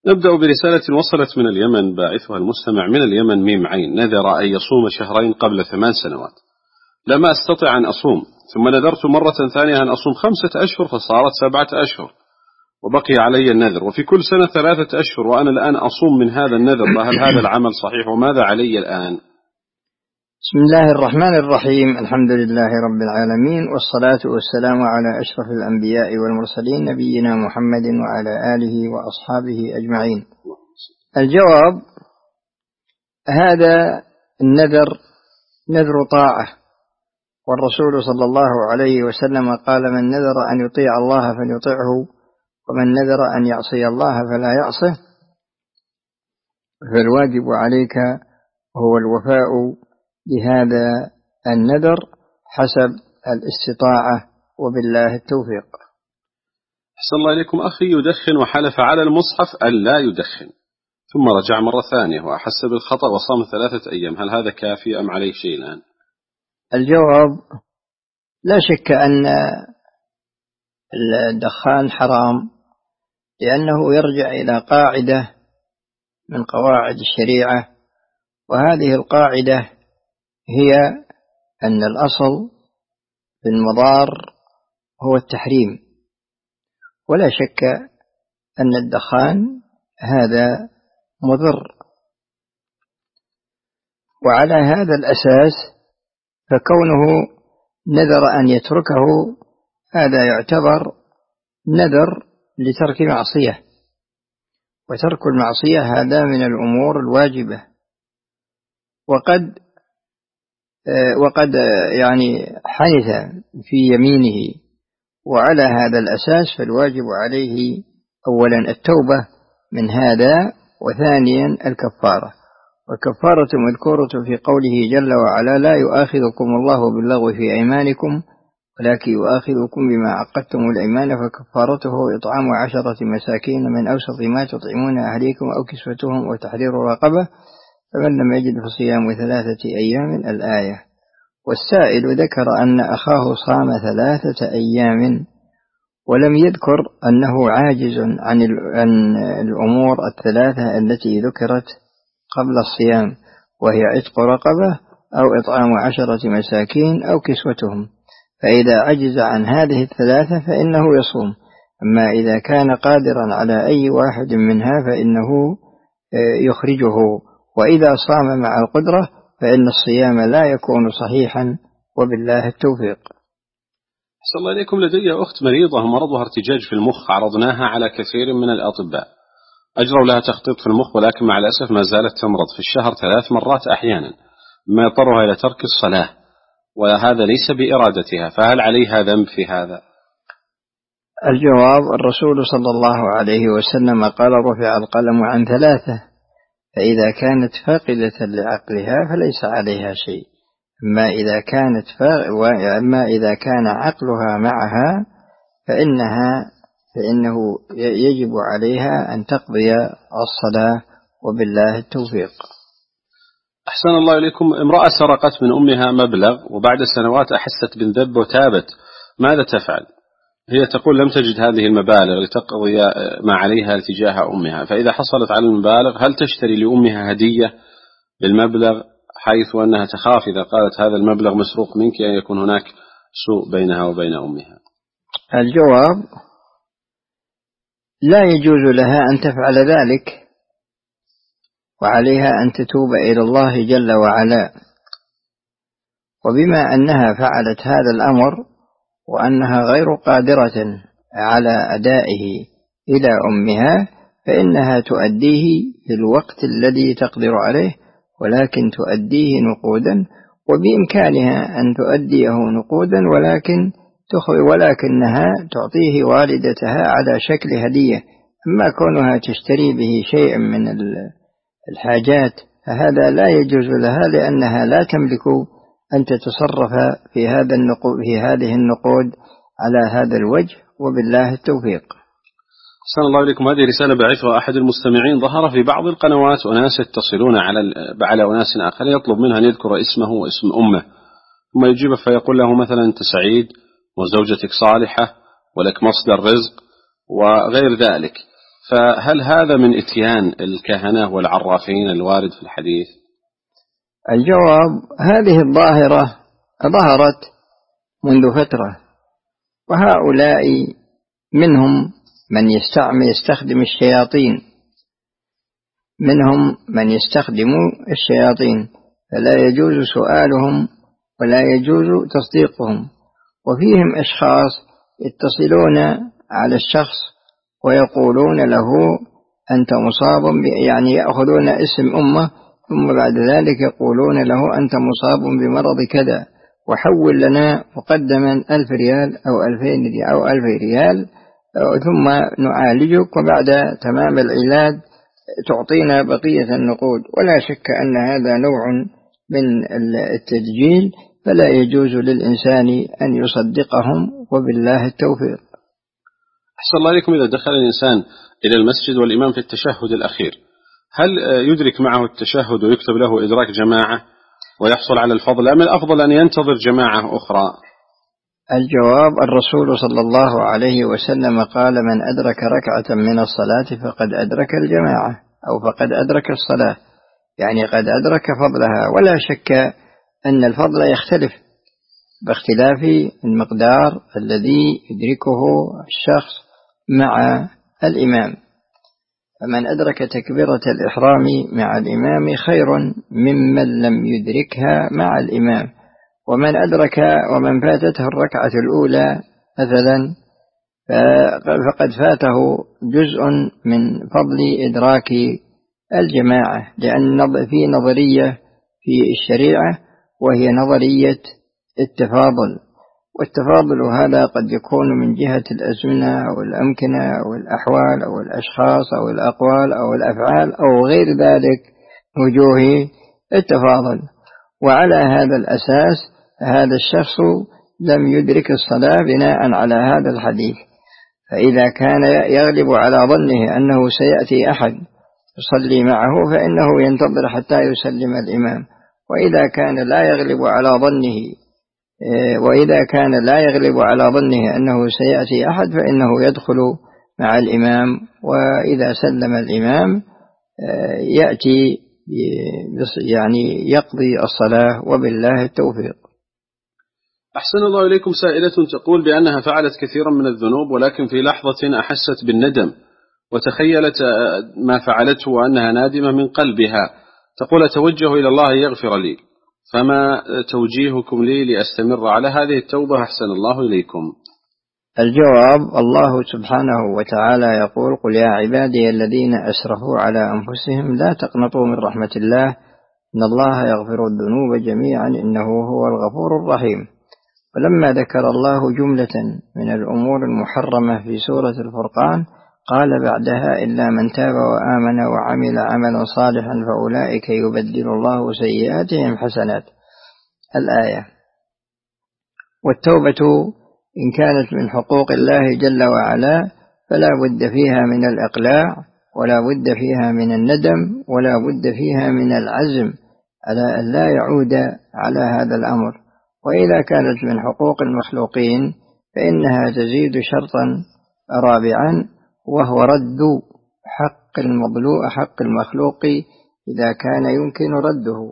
نبدأ برسالة وصلت من اليمن، باعثها المستمع من اليمن ميم عين: نذر أن يصوم شهرين قبل 8 سنوات، لم أستطع أن أصوم، ثم نذرت مرة ثانية أن أصوم 5 أشهر فصارت 7 أشهر، وبقي علي النذر، وفي كل سنة 3 أشهر، وأنا الآن أصوم من هذا النذر، فهل هذا العمل صحيح وماذا علي الآن؟ بسم الله الرحمن الرحيم. الحمد لله رب العالمين، والصلاة والسلام على أشرف الأنبياء والمرسلين، نبينا محمد وعلى آله وأصحابه أجمعين. الجواب: هذا النذر نذر طاعة، والرسول صلى الله عليه وسلم قال: من نذر أن يطيع الله فليطعه، ومن نذر أن يعصي الله فلا يعصه. فالواجب عليك هو الوفاء بهذا النذر حسب الاستطاعة، وبالله التوفيق. أحسن الله إليكم. أخي يدخن وحلف على المصحف أن لا يدخن، ثم رجع مرة ثانية وأحس بالخطأ وصام 3 أيام، هل هذا كافي أم عليه شيء الآن؟ الجواب: لا شك أن الدخان حرام، لأنه يرجع إلى قاعدة من قواعد الشريعة، وهذه القاعدة هي أن الأصل في المضار هو التحريم، ولا شك أن الدخان هذا مضر. وعلى هذا الأساس فكونه نذر أن يتركه هذا يعتبر نذر لترك معصية، وترك المعصية هذا من الأمور الواجبة، وقد يعني حنث في يمينه، وعلى هذا الأساس فالواجب عليه أولا التوبة من هذا، وثانيا الكفارة. والكفارة مذكورة في قوله جل وعلا: لا يؤاخذكم الله باللغو في أيمانكم ولكن يؤاخذكم بما عقدتم الأيمان، فكفارته إطعام 10 مساكين من أوسط ما تطعمون أهليكم أو كسوتهم وتحرير رقبة، فمن لم يجد فصيام 3 أيام الآية. والسائل ذكر أن أخاه صام 3 أيام، ولم يذكر أنه عاجز عن الأمور 3 التي ذكرت قبل الصيام، وهي عتق رقبة أو إطعام 10 مساكين أو كسوتهم، فإذا عجز عن هذه 3 فإنه يصوم. أما إذا كان قادرا على أي واحد منها فإنه يخرجه، وإذا صام مع القدرة فإن الصيام لا يكون صحيحا، وبالله التوفيق. أحسن الله إليكم. لدي أخت مريضة مرضها ارتجاج في المخ، عرضناها على كثير من الأطباء، أجروا لها تخطيط في المخ، ولكن مع الأسف ما زالت تمرض في الشهر 3 مرات أحيانا، ما يضطرها إلى ترك الصلاة، وهذا ليس بإرادتها، فهل عليها ذنب في هذا؟ الجواب: الرسول صلى الله عليه وسلم قال: رفع القلم عن 3، فإذا كانت فاقدة لعقلها فليس عليها شيء، أما إذا كان عقلها معها فإنه يجب عليها أن تقضي الصلاة، وبالله التوفيق. أحسن الله إليكم. امرأة سرقت من أمها مبلغ، وبعد سنوات أحست بالذنب وتابت، ماذا تفعل؟ هي تقول لم تجد هذه المبالغ لتقضي ما عليها تجاه أمها، فإذا حصلت على المبالغ هل تشتري لأمها هدية بالمبلغ، حيث أنها تخاف إذا قالت هذا المبلغ مسروق منك أن يكون هناك سوء بينها وبين أمها؟ الجواب: لا يجوز لها أن تفعل ذلك، وعليها أن تتوب إلى الله جل وعلا. وبما أنها فعلت هذا الأمر وأنها غير قادرة على أدائه إلى أمها، فإنها تؤديه في الوقت الذي تقدر عليه، ولكن تؤديه نقودا، وبإمكانها أن تؤديه نقودا ولكنها تعطيه والدتها على شكل هدية. أما كونها تشتري به شيء من الحاجات فهذا لا يجوز لها، لأنها لا تملك أن تتصرف في هذه النقود على هذا الوجه، وبالله التوفيق. أحسن الله إليكم. هذه رسالة بعثها أحد المستمعين: ظهر في بعض القنوات أناس يتصلون على أناس آخر، يطلب منها أن يذكر اسمه واسم أمه، ثم يجيب فيقول له مثلا: أنت سعيد وزوجتك صالحة ولك مصدر رزق وغير ذلك، فهل هذا من إتيان الكهنة والعرافين الوارد في الحديث؟ الجواب: هذه الظاهرة ظهرت منذ فترة، وهؤلاء منهم من يستخدم الشياطين، فلا يجوز سؤالهم ولا يجوز تصديقهم. وفيهم أشخاص يتصلون على الشخص ويقولون له أنت مصاب، يعني يأخذون اسم أمه ثم بعد ذلك يقولون له أنت مصاب بمرض كذا، وحول لنا مقدما 1000 ريال أو 2000 ريال أو 1000 ريال ثم نعالجك، وبعد تمام العلاج تعطينا بقية النقود. ولا شك أن هذا نوع من التدجيل، فلا يجوز للإنسان أن يصدقهم، وبالله التوفيق. أحسن الله عليكم. إذا دخل الإنسان إلى المسجد والإمام في التشهد الأخير، هل يدرك معه التشهد ويكتب له إدراك جماعة ويحصل على الفضل، أم الأفضل أن ينتظر جماعة أخرى؟ الجواب: الرسول صلى الله عليه وسلم قال: من أدرك ركعة من الصلاة فقد أدرك الجماعة، أو فقد أدرك الصلاة، يعني قد أدرك فضلها. ولا شك أن الفضل يختلف باختلاف المقدار الذي يدركه الشخص مع الإمام. فمن أدرك تكبيرة الإحرام مع الإمام خير ممن لم يدركها مع الإمام. ومن فاتته الركعة الأولى مثلا فقد فاته جزء من فضل إدراك الجماعة، لأن في نظرية في الشريعة وهي نظرية التفاضل، والتفاضل هذا قد يكون من جهة الأزمنة أو الأمكنة أو الأحوال أو الأشخاص أو الأقوال أو الأفعال أو غير ذلك وجوه التفاضل. وعلى هذا الأساس هذا الشخص لم يدرك الصلاة بناء على هذا الحديث. فإذا كان يغلب على ظنه أنه سيأتي أحد يصلي معه فإنه ينتظر حتى يسلم الإمام، وإذا كان لا يغلب على ظنه أنه سيأتي أحد فإنه يدخل مع الإمام، وإذا سلم الإمام يأتي يعني يقضي الصلاة، وبالله التوفيق. أحسن الله إليكم. سائلة تقول بأنها فعلت كثيرا من الذنوب، ولكن في لحظة أحست بالندم وتخيلت ما فعلته وأنها نادمة من قلبها. تقول أتوجه إلى الله يغفر لي، فما توجيهكم لي لأستمر على هذه التوبة؟ أحسن الله إليكم. الجواب: الله سبحانه وتعالى يقول: قل يا عبادي الذين أسرفوا على أنفسهم لا تقنطوا من رحمة الله إن الله يغفر الذنوب جميعا إنه هو الغفور الرحيم. ولما ذكر الله جملة من الأمور المحرمة في سورة الفرقان قال بعدها: إلا من تاب وآمن وعمل عملا صالحا فأولئك يبدل الله سيئاتهم حسنات، الآية. والتوبة إن كانت من حقوق الله جل وعلا فلا بد فيها من الإقلاع، ولا بد فيها من الندم، ولا بد فيها من العزم على أن لا يعود على هذا الأمر. وإذا كانت من حقوق المخلوقين فإنها تزيد شرطا رابعا، وهو رد حق المخلوق إذا كان يمكن رده،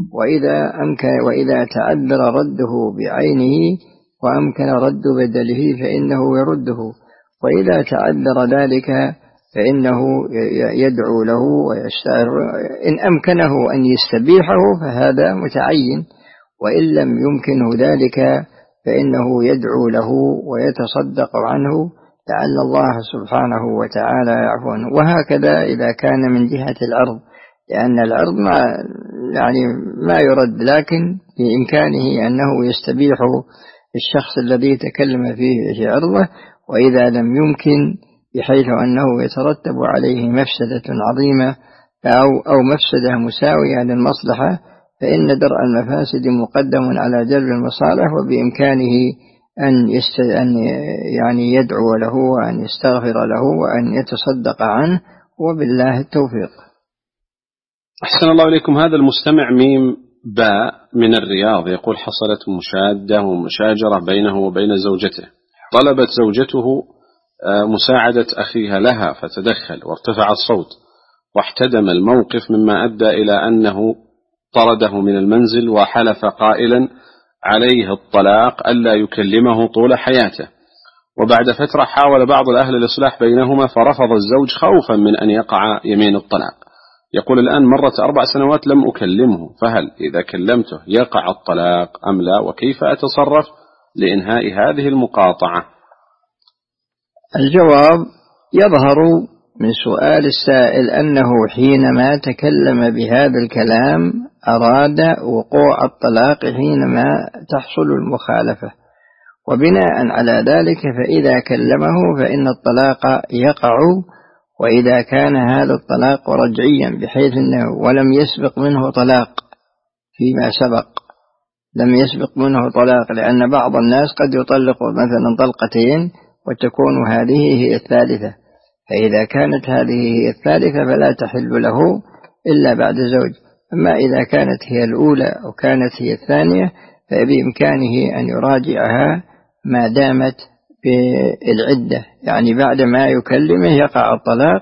وإذا تعذر رده بعينه وأمكن رد بدله فإنه يرده، وإذا تعذر ذلك فإنه يدعو له ويستعر. إن أمكنه أن يستبيحه فهذا متعين، وإن لم يمكنه ذلك فإنه يدعو له ويتصدق عنه لعل الله سبحانه وتعالى يعفو عنه. وهكذا إذا كان من جهة العرض، لأن العرض ما يرد، لكن بإمكانه أنه يستبيح الشخص الذي تكلم فيه في عرضه. وإذا لم يمكن بحيث أنه يترتب عليه مفسدة عظيمة أو مفسدة مساوية للمصلحة، فإن درء المفاسد مقدم على جلب المصالح، وبإمكانه أن يدعو له وأن يستغفر له وأن يتصدق عنه، وبالله التوفيق. أحسن الله إليكم. هذا المستمع ميم باء من الرياض يقول: حصلت مشادة ومشاجرة بينه وبين زوجته، طلبت زوجته مساعدة أخيها لها فتدخل وارتفع الصوت واحتدم الموقف، مما أدى إلى أنه طرده من المنزل وحلف قائلا عليه الطلاق ألا يكلمه طول حياته. وبعد فترة حاول بعض الأهل الإصلاح بينهما فرفض الزوج خوفا من أن يقع يمين الطلاق. يقول الآن مرت 4 سنوات لم أكلمه، فهل إذا كلمته يقع الطلاق أم لا؟ وكيف أتصرف لإنهاء هذه المقاطعة؟ الجواب: يظهر من سؤال السائل أنه حينما تكلم بهذا الكلام أراد وقوع الطلاق حينما تحصل المخالفة، وبناء على ذلك فإذا كلمه فإن الطلاق يقع. وإذا كان هذا الطلاق رجعيا بحيث أنه ولم يسبق منه طلاق فيما سبق، لم يسبق منه طلاق، لأن بعض الناس قد يطلق مثلا طلقتين وتكون هذه هي الثالثة، فإذا كانت هذه هي الثالثة فلا تحل له إلا بعد زوج. أما إذا كانت هي الأولى أو كانت هي الثانية فبإمكانه أن يراجعها ما دامت بالعدة، يعني بعد ما يكلمه يقع الطلاق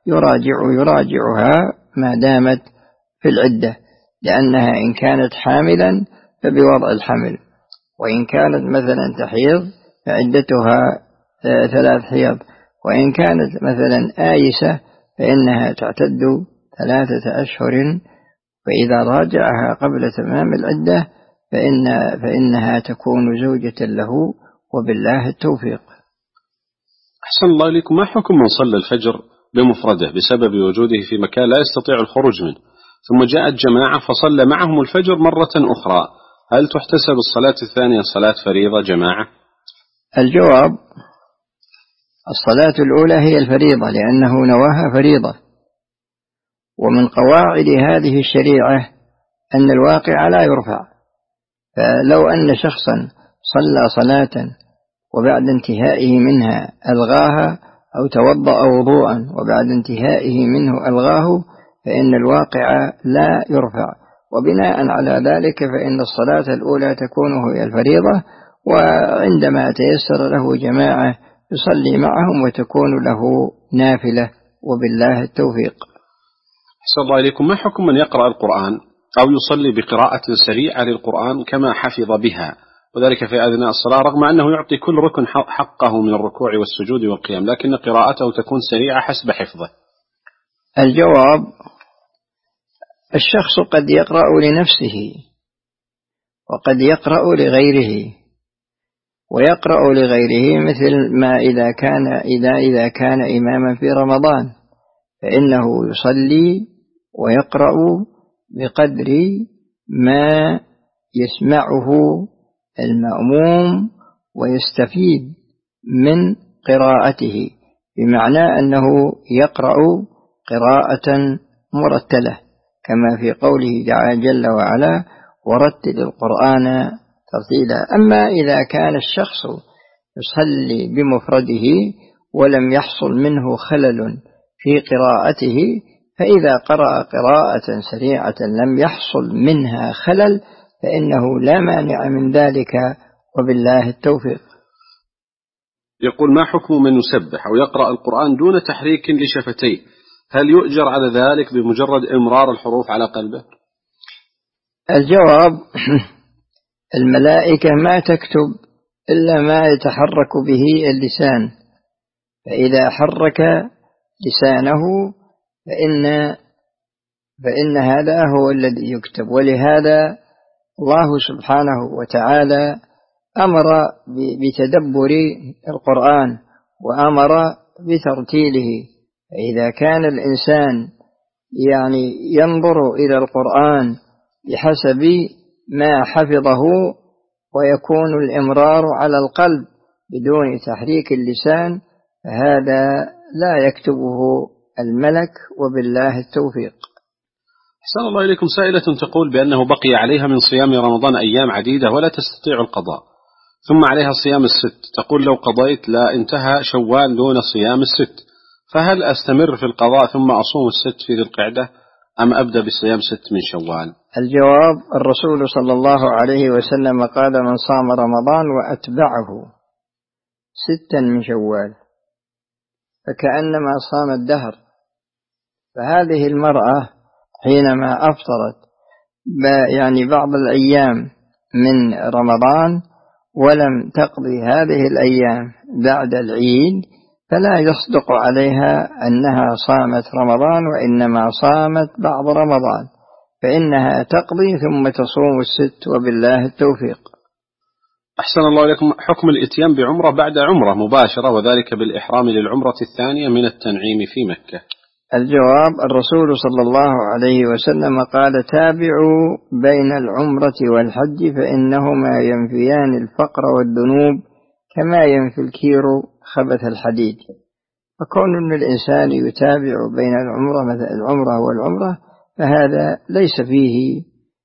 يراجعها ما دامت في العدة، لأنها إن كانت حاملا فبوضع الحمل، وإن كانت مثلا تحيض فعدتها 3 حيض، وإن كانت مثلا آيسة فإنها تعتد 3 أشهر، فإذا راجعها قبل تمام العدة فإنها تكون زوجة له، وبالله التوفيق. أحسن الله إليكم، ما حكم من صلى الفجر بمفرده بسبب وجوده في مكان لا يستطيع الخروج منه، ثم جاءت جماعة فصلى معهم الفجر مرة أخرى، هل تحتسب الصلاة الثانية صلاة فريضة جماعة؟ الجواب: الصلاة الأولى هي الفريضة لأنه نواها فريضة، ومن قواعد هذه الشريعة أن الواقع لا يرفع، فلو أن شخصا صلى صلاة وبعد انتهائه منها ألغاها أو توضأ وضوءا وبعد انتهائه منه ألغاه فإن الواقع لا يرفع، وبناء على ذلك فإن الصلاة الأولى تكون هي الفريضة، وعندما تيسر له جماعة يصلي معهم وتكون له نافلة، وبالله التوفيق. أحسن الله إليكم، ما حكم من يقرأ القرآن أو يصلي بقراءة سريعة للقرآن كما حفظ بها، وذلك في أثناء الصلاة، رغم أنه يعطي كل ركن حقه من الركوع والسجود والقيام، لكن قراءته تكون سريعة حسب حفظه؟ الجواب: الشخص قد يقرأ لنفسه وقد يقرأ لغيره، ويقرأ لغيره مثل ما إذا كان إماما في رمضان فإنه يصلي ويقرأ بقدر ما يسمعه المأموم ويستفيد من قراءته، بمعنى أنه يقرأ قراءة مرتلة كما في قوله جل وعلا: ورتل القرآن ترتيلا. أما إذا كان الشخص يصلي بمفرده ولم يحصل منه خلل في قراءته، فإذا قرأ قراءة سريعة لم يحصل منها خلل فإنه لا مانع من ذلك، وبالله التوفيق. يقول: ما حكم من يسبح أو يقرأ القرآن دون تحريك لشفتيه، هل يؤجر على ذلك بمجرد إمرار الحروف على قلبه؟ الجواب: الملائكة ما تكتب إلا ما يتحرك به اللسان، فإذا حرك لسانه فإن هذا هو الذي يكتب. ولهذا الله سبحانه وتعالى أمر بتدبر القرآن وأمر بترتيله، فإذا كان الإنسان ينظر إلى القرآن بحسب ما حفظه ويكون الإمرار على القلب بدون تحريك اللسان فهذا لا يكتبه الملك، وبالله التوفيق. أحسن الله إليكم، سائلة تقول بأنه بقي عليها من صيام رمضان أيام عديدة ولا تستطيع القضاء، ثم عليها صيام الست، تقول: لو قضيت لا انتهى شوال دون صيام الست، فهل أستمر في القضاء ثم أصوم الست في ذي القعدة أم أبدأ بصيام 6 من شوال؟ الجواب: الرسول صلى الله عليه وسلم قال: من صام رمضان وأتبعه 6 من شوال. فكأنما صام الدهر. فهذه المرأة حينما أفطرت يعني بعض الأيام من رمضان ولم تقضي هذه الأيام بعد العيد، فلا يصدق عليها أنها صامت رمضان، وإنما صامت بعض رمضان، فإنها تقضي ثم تصوم الست، وبالله التوفيق. أحسن الله إليكم. حكم الإتيان بعمرة بعد عمرة مباشرة، وذلك بالإحرام للعمرة الثانية من التنعيم في مكة. الجواب: الرسول صلى الله عليه وسلم قال: تابعوا بين العمرة والحج فإنهما ينفيان الفقر والذنوب كما ينفي الكير خبث الحديد. فكون أن الإنسان يتابع بين العمرة مثل العمرة والعمرة فهذا ليس فيه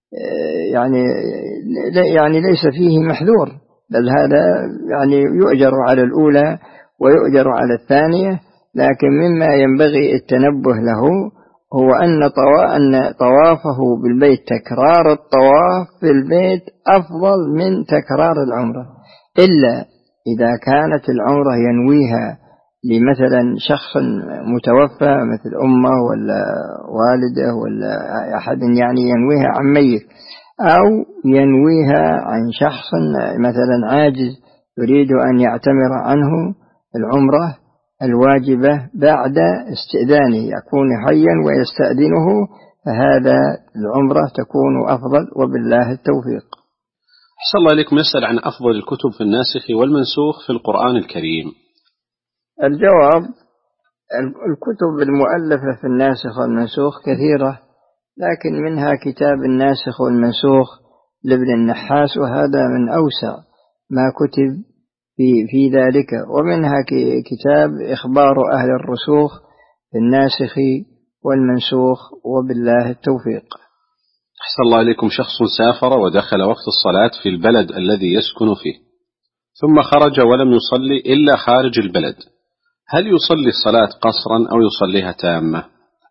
يعني ليس فيه محذور، بل هذا يعني يؤجر على الأولى ويؤجر على الثانية. لكن مما ينبغي التنبه له هو أن طوافه بالبيت، تكرار الطواف في البيت أفضل من تكرار العمرة، إلا إذا كانت العمرة ينويها لمثلا شخص متوفى مثل أمه ولا والده ولا أحد، يعني ينويها عن ميت، أو ينويها عن شخص مثلا عاجز يريد أن يعتمر عنه العمرة الواجبة بعد استئذانه، يكون حيا ويستأذنه، فهذا العمرة تكون أفضل، وبالله التوفيق. أحسن الله إليكم. يسأل عن أفضل الكتب في الناسخ والمنسوخ في القرآن الكريم. الجواب: الكتب المؤلفة في الناسخ والمنسوخ كثيرة، لكن منها كتاب الناسخ والمنسوخ لابن النحاس، وهذا من أوسع ما كتب في ذلك، ومنها كتاب إخبار أهل الرسوخ في الناسخ والمنسوخ، وبالله التوفيق. أحسن الله إليكم. شخص سافر ودخل وقت الصلاة في البلد الذي يسكن فيه، ثم خرج ولم يصلي إلا خارج البلد، هل يصلي الصلاة قصرا أو يصليها تامة؟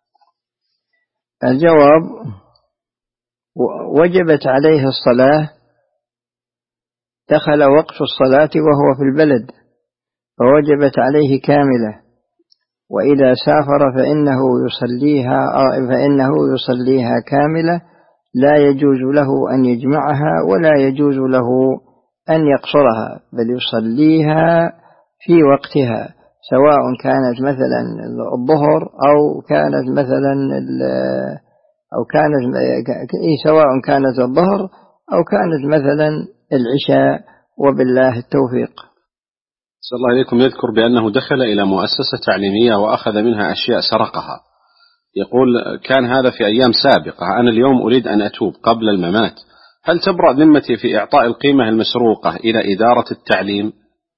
الجواب: وجبت عليه الصلاة، دخل وقت الصلاة وهو في البلد فوجبت عليه كاملة، وإذا سافر فإنه يصليها كاملة، لا يجوز له أن يجمعها ولا يجوز له أن يقصرها، بل يصليها في وقتها، سواء كانت مثلا الظهر أو كانت مثلا سواء كانت الظهر أو كانت مثلا العشاء، وبالله التوفيق. صلى الله عليكم. يذكر بأنه دخل إلى مؤسسة تعليمية وأخذ منها أشياء سرقها، يقول كان هذا في أيام سابقة، أنا اليوم أريد أن أتوب قبل الممات، هل تبرأ ذمتي في إعطاء القيمة المسروقة إلى إدارة التعليم؟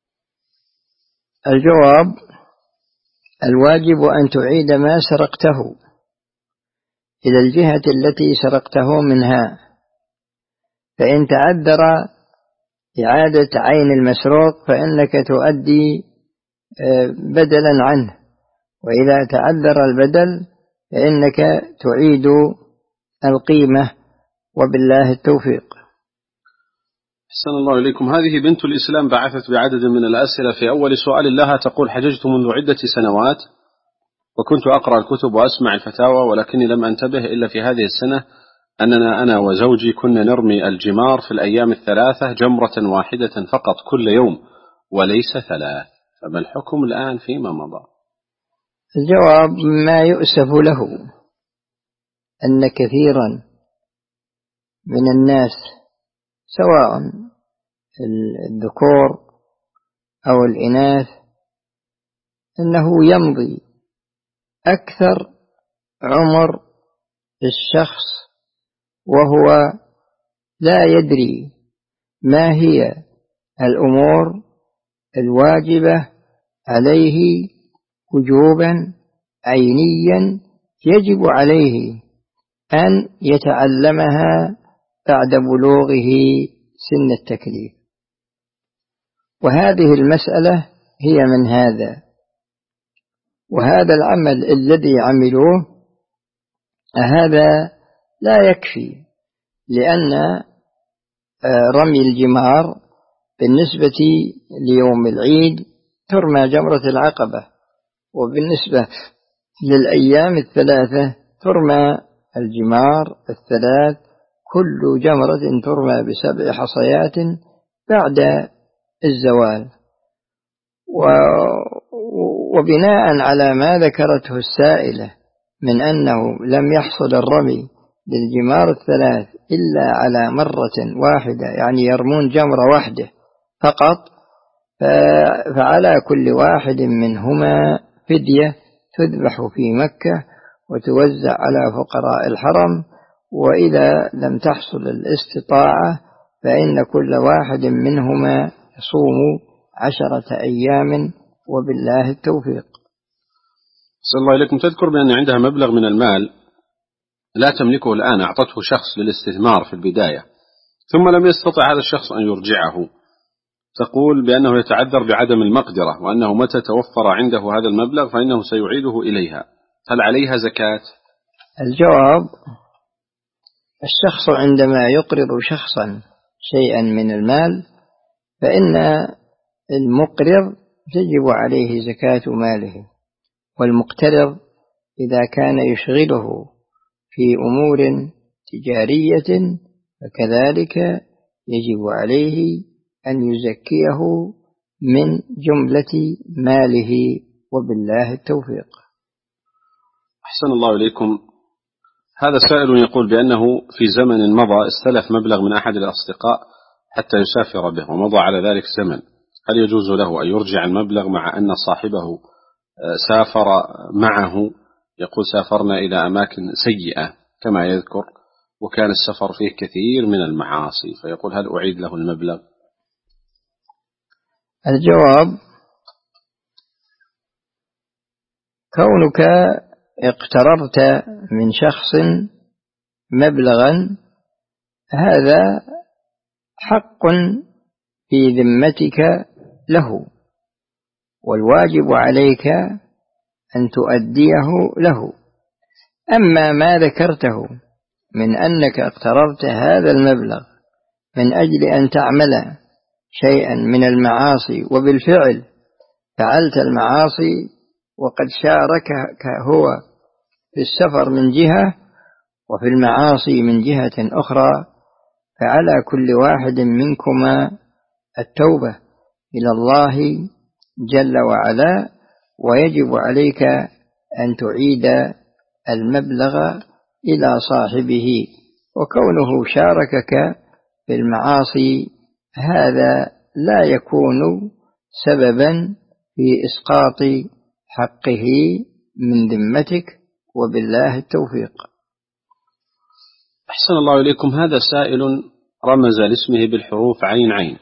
الجواب: الواجب أن تعيد ما سرقته إلى الجهة التي سرقته منها، فإن تعذر إعادة عين المسروق فإنك تؤدي بدلا عنه، وإذا تعذر البدل فإنك تعيد القيمة، وبالله التوفيق. أحسن الله إليكم. هذه بنت الإسلام بعثت بعدد من الأسئلة. في أول سؤال لها تقول: حججت منذ عدة سنوات وكنت أقرأ الكتب وأسمع الفتاوى، ولكني لم أنتبه إلا في هذه السنة أننا أنا وزوجي كنا نرمي الجمار في الأيام الثلاثة جمرة واحدة فقط كل يوم وليس ثلاث، فما الحكم الآن فيما مضى؟ الجواب: ما يؤسف له أن كثيرا من الناس سواء الذكور أو الإناث أنه يمضي أكثر عمر الشخص وهو لا يدري ما هي الأمور الواجبة عليه وجوبا عينيا يجب عليه أن يتعلمها بعد بلوغه سن التكليف، وهذه المسألة هي من هذا، وهذا العمل الذي عملوه هذا لا يكفي، لأن رمي الجمار بالنسبة ليوم العيد ترمى جمرة العقبة، وبالنسبة للأيام الثلاثة ترمى الجمار الثلاث، كل جمرة ترمى ب7 حصيات بعد الزوال. وبناء على ما ذكرته السائلة من أنه لم يحصل الرمي للجمار الثلاث إلا على مرة واحدة، يعني يرمون جمرة واحدة فقط، فعلى كل واحد منهما فدية تذبح في مكة وتوزع على فقراء الحرم. وإذا لم تحصل الاستطاعة فإن كل واحد منهما يصوم 10 أيام، وبالله التوفيق. صلى الله إليكم. تذكر بأن عندها مبلغ من المال لا تملكه الآن، أعطته شخص للاستثمار في البداية ثم لم يستطع هذا الشخص أن يرجعه، تقول بأنه يتعذر بعدم المقدرة، وأنه متى توفر عنده هذا المبلغ فإنه سيعيده إليها، هل عليها زكاة؟ الجواب: الشخص عندما يقرض شخصا شيئا من المال فإن المقرض تجب عليه زكاة ماله، والمقترض إذا كان يشغله في أمور تجارية فكذلك يجب عليه أن يزكيه من جملة ماله، وبالله التوفيق. أحسن الله إليكم. هذا سائل يقول بأنه في زمن مضى استلف مبلغ من أحد الأصدقاء حتى يسافر به ومضى على ذلك زمن، هل يجوز له أن يرجع المبلغ مع أن صاحبه سافر معه؟ يقول سافرنا إلى أماكن سيئة كما يذكر، وكان السفر فيه كثير من المعاصي، فيقول هل أعيد له المبلغ؟ الجواب: كونك اقترضت من شخص مبلغا هذا حق في ذمتك له، والواجب عليك أن تؤديه له. أما ما ذكرته من أنك اقترضت هذا المبلغ من أجل أن تعمل شيئا من المعاصي، وبالفعل فعلت المعاصي وقد شاركك هو في السفر من جهة وفي المعاصي من جهة أخرى، فعلى كل واحد منكما التوبة إلى الله جل وعلا، ويجب عليك أن تعيد المبلغ إلى صاحبه. وكونه شاركك في المعاصي هذا لا يكون سببا في إسقاط حقه من ذمتك، وبالله التوفيق. أحسن الله إليكم. هذا سائل رمز لاسمه بالحروف عين عين،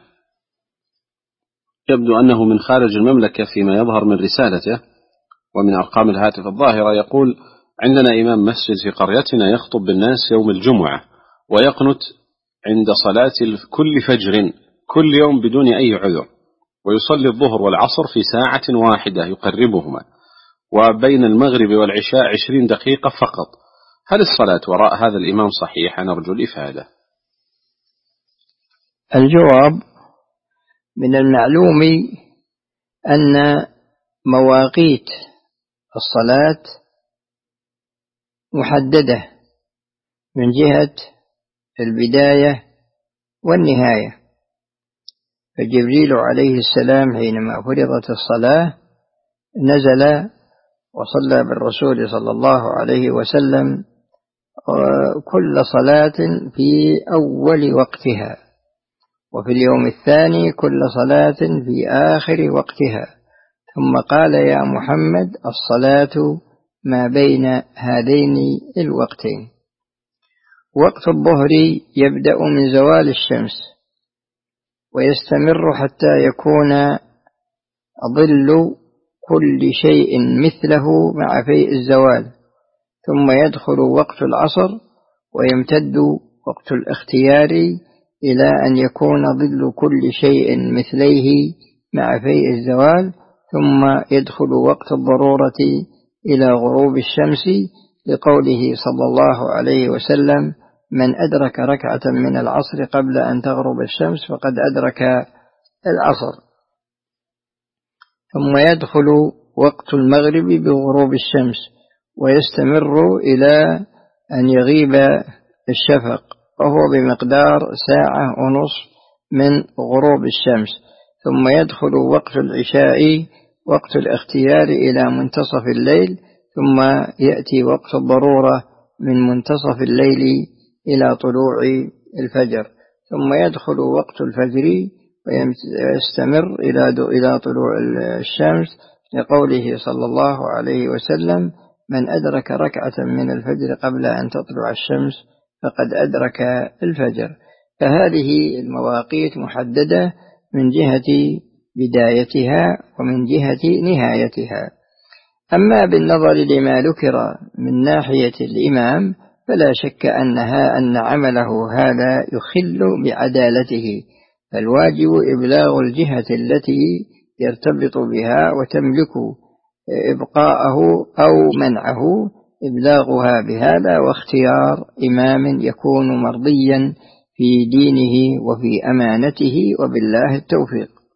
يبدو أنه من خارج المملكة فيما يظهر من رسالته ومن أرقام الهاتف الظاهرة. يقول عندنا إمام مسجد في قريتنا يخطب بالناس يوم الجمعة ويقنت عند صلاة كل فجر كل يوم بدون أي عذر، ويصلي الظهر والعصر في ساعة واحدة يقربهما، وبين المغرب والعشاء 20 دقيقة فقط. هل الصلاة وراء هذا الإمام صحيحة؟ نرجو الإفادة. الجواب: من المعلوم أن مواقيت الصلاة محددة من جهة البداية والنهاية، فجبريل عليه السلام حينما فرضت الصلاة نزل وصلى بالرسول صلى الله عليه وسلم كل صلاة في أول وقتها، وفي اليوم الثاني كل صلاة في آخر وقتها، ثم قال يا محمد الصلاة ما بين هذين الوقتين. وقت الظهر يبدأ من زوال الشمس ويستمر حتى يكون ظل كل شيء مثله مع فيء الزوال، ثم يدخل وقت العصر ويمتد وقت الاختيار إلى أن يكون ظل كل شيء مثليه مع فيء الزوال، ثم يدخل وقت الضرورة إلى غروب الشمس، لقوله صلى الله عليه وسلم من أدرك ركعة من العصر قبل أن تغرب الشمس فقد أدرك العصر. ثم يدخل وقت المغرب بغروب الشمس، ويستمر إلى أن يغيب الشفق، وهو بمقدار 1.5 ساعة من غروب الشمس. ثم يدخل وقت العشاء وقت الاختيار إلى منتصف الليل، ثم يأتي وقت الضرورة من منتصف الليل إلى طلوع الفجر، ثم يدخل وقت الفجر ويستمر إلى طلوع الشمس، لقوله صلى الله عليه وسلم: من أدرك ركعة من الفجر قبل أن تطلع الشمس فقد أدرك الفجر. فهذه المواقيت محددة من جهة بدايتها ومن جهة نهايتها. أما بالنظر لما ذكر من ناحية الإمام فلا شك أن عمله هذا يخل بعدالته، فالواجب إبلاغ الجهة التي يرتبط بها وتملك إبقاءه أو منعه، إبلاغها بهذا، واختيار إمام يكون مرضيا في دينه وفي أمانته، وبالله التوفيق.